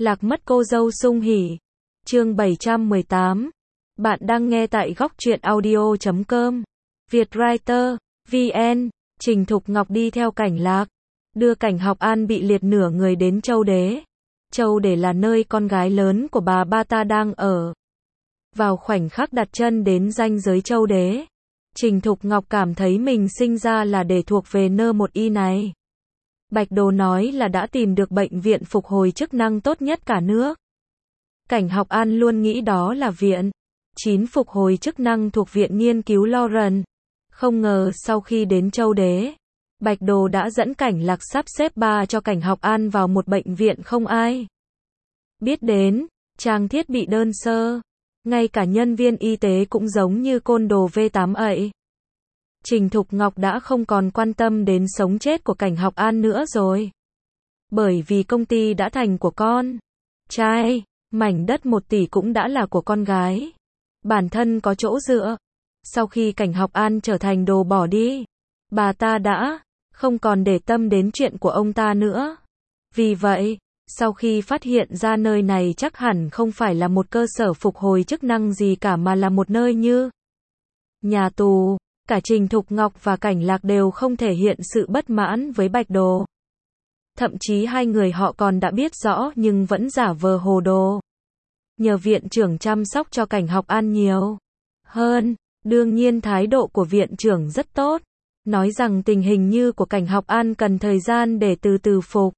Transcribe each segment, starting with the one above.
Lạc mất cô dâu sung hỉ. Chương 718. Bạn đang nghe tại góc truyện audio.com. Vietwriter, VN. Trình Thục Ngọc đi theo Cảnh Lạc, đưa Cảnh Học An bị liệt nửa người đến Châu Đế. Châu Đế là nơi con gái lớn của bà ba ta đang ở. Vào khoảnh khắc đặt chân đến ranh giới Châu Đế, Trình Thục Ngọc cảm thấy mình sinh ra là để thuộc về nơ một y này. Bạch Đồ nói là đã tìm được bệnh viện phục hồi chức năng tốt nhất cả nước. Cảnh Học An luôn nghĩ đó là viện 9 phục hồi chức năng thuộc viện nghiên cứu Lawrence. Không ngờ sau khi đến Châu Đế, Bạch Đồ đã dẫn Cảnh Lạc sắp xếp cho Cảnh Học An vào một bệnh viện không ai biết đến, trang thiết bị đơn sơ, ngay cả nhân viên y tế cũng giống như côn đồ V8 ấy. Trình Thục Ngọc đã không còn quan tâm đến sống chết của Cảnh Học An nữa rồi. Bởi vì công ty đã thành của con trai, mảnh đất 1 tỷ cũng đã là của con gái. Bản thân có chỗ dựa. Sau khi Cảnh Học An trở thành đồ bỏ đi, bà ta đã không còn để tâm đến chuyện của ông ta nữa. Vì vậy, sau khi phát hiện ra nơi này chắc hẳn không phải là một cơ sở phục hồi chức năng gì cả mà là một nơi như nhà tù, cả Trình Thục Ngọc và Cảnh Lạc đều không thể hiện sự bất mãn với Bạch Đồ. Thậm chí hai người họ còn đã biết rõ nhưng vẫn giả vờ hồ đồ. Nhờ viện trưởng chăm sóc cho Cảnh Học An nhiều hơn. Đương nhiên thái độ của viện trưởng rất tốt. Nói rằng tình hình như của Cảnh Học An cần thời gian để từ từ phục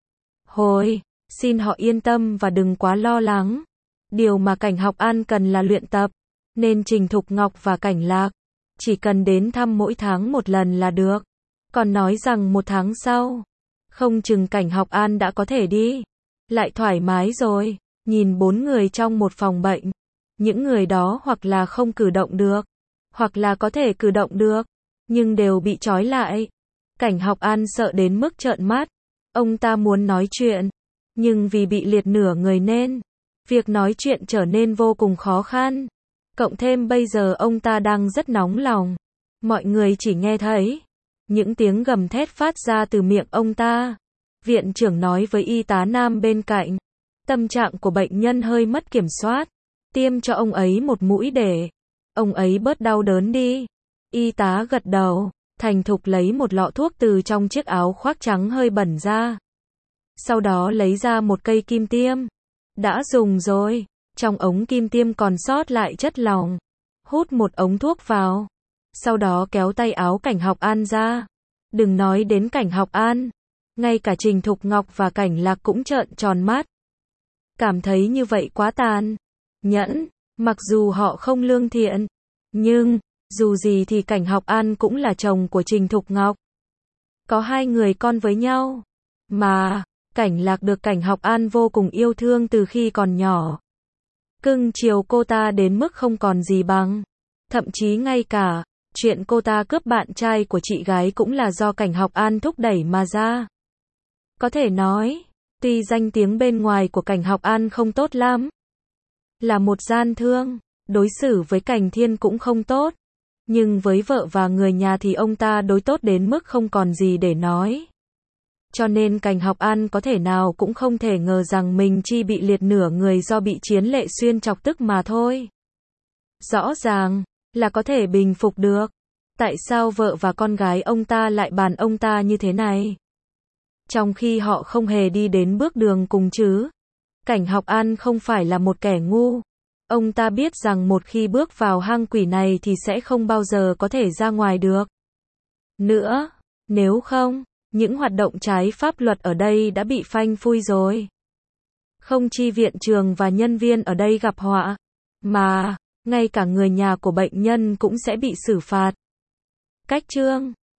hồi. Xin họ yên tâm và đừng quá lo lắng. Điều mà Cảnh Học An cần là luyện tập. Nên Trình Thục Ngọc và Cảnh Lạc chỉ cần đến thăm mỗi tháng 1 lần là được. Còn nói rằng 1 tháng sau, không chừng Cảnh Học An đã có thể đi lại thoải mái rồi. Nhìn 4 người trong một phòng bệnh. Những người đó hoặc là không cử động được, hoặc là có thể cử động được, nhưng đều bị trói lại. Cảnh Học An sợ đến mức trợn mắt. Ông ta muốn nói chuyện, nhưng vì bị liệt nửa người nên việc nói chuyện trở nên vô cùng khó khăn. Cộng thêm bây giờ ông ta đang rất nóng lòng. Mọi người chỉ nghe thấy những tiếng gầm thét phát ra từ miệng ông ta. Viện trưởng nói với y tá nam bên cạnh, tâm trạng của bệnh nhân hơi mất kiểm soát, tiêm cho ông ấy một mũi để ông ấy bớt đau đớn đi. Y tá gật đầu, thành thục lấy một lọ thuốc từ trong chiếc áo khoác trắng hơi bẩn ra. Sau đó lấy ra một cây kim tiêm. Đã dùng rồi, trong ống kim tiêm còn sót lại chất lỏng. Hút một ống thuốc vào. Sau đó kéo tay áo Cảnh Học An ra. Đừng nói đến Cảnh Học An. Ngay cả Trình Thục Ngọc và Cảnh Lạc cũng trợn tròn mắt. Cảm thấy như vậy quá tàn nhẫn. Mặc dù họ không lương thiện, nhưng dù gì thì Cảnh Học An cũng là chồng của Trình Thục Ngọc. Có 2 người con với nhau. Mà Cảnh Lạc được Cảnh Học An vô cùng yêu thương từ khi còn nhỏ. Cưng chiều cô ta đến mức không còn gì bằng. Thậm chí ngay cả chuyện cô ta cướp bạn trai của chị gái cũng là do Cảnh Học An thúc đẩy mà ra. Có thể nói, tuy danh tiếng bên ngoài của Cảnh Học An không tốt lắm, là một gian thương, đối xử với Cảnh Thiên cũng không tốt, nhưng với vợ và người nhà thì ông ta đối tốt đến mức không còn gì để nói. Cho nên Cảnh Học An có thể nào cũng không thể ngờ rằng mình chỉ bị liệt nửa người do bị Chiến Lệ Xuyên chọc tức mà thôi. Rõ ràng là có thể bình phục được. Tại sao vợ và con gái ông ta lại bàn ông ta như thế này? Trong khi họ không hề đi đến bước đường cùng chứ. Cảnh Học An không phải là một kẻ ngu. Ông ta biết rằng một khi bước vào hang quỷ này thì sẽ không bao giờ có thể ra ngoài được nữa. Nếu không, những hoạt động trái pháp luật ở đây đã bị phanh phui rồi. Không chi viện trường và nhân viên ở đây gặp họa, mà ngay cả người nhà của bệnh nhân cũng sẽ bị xử phạt. Cách chương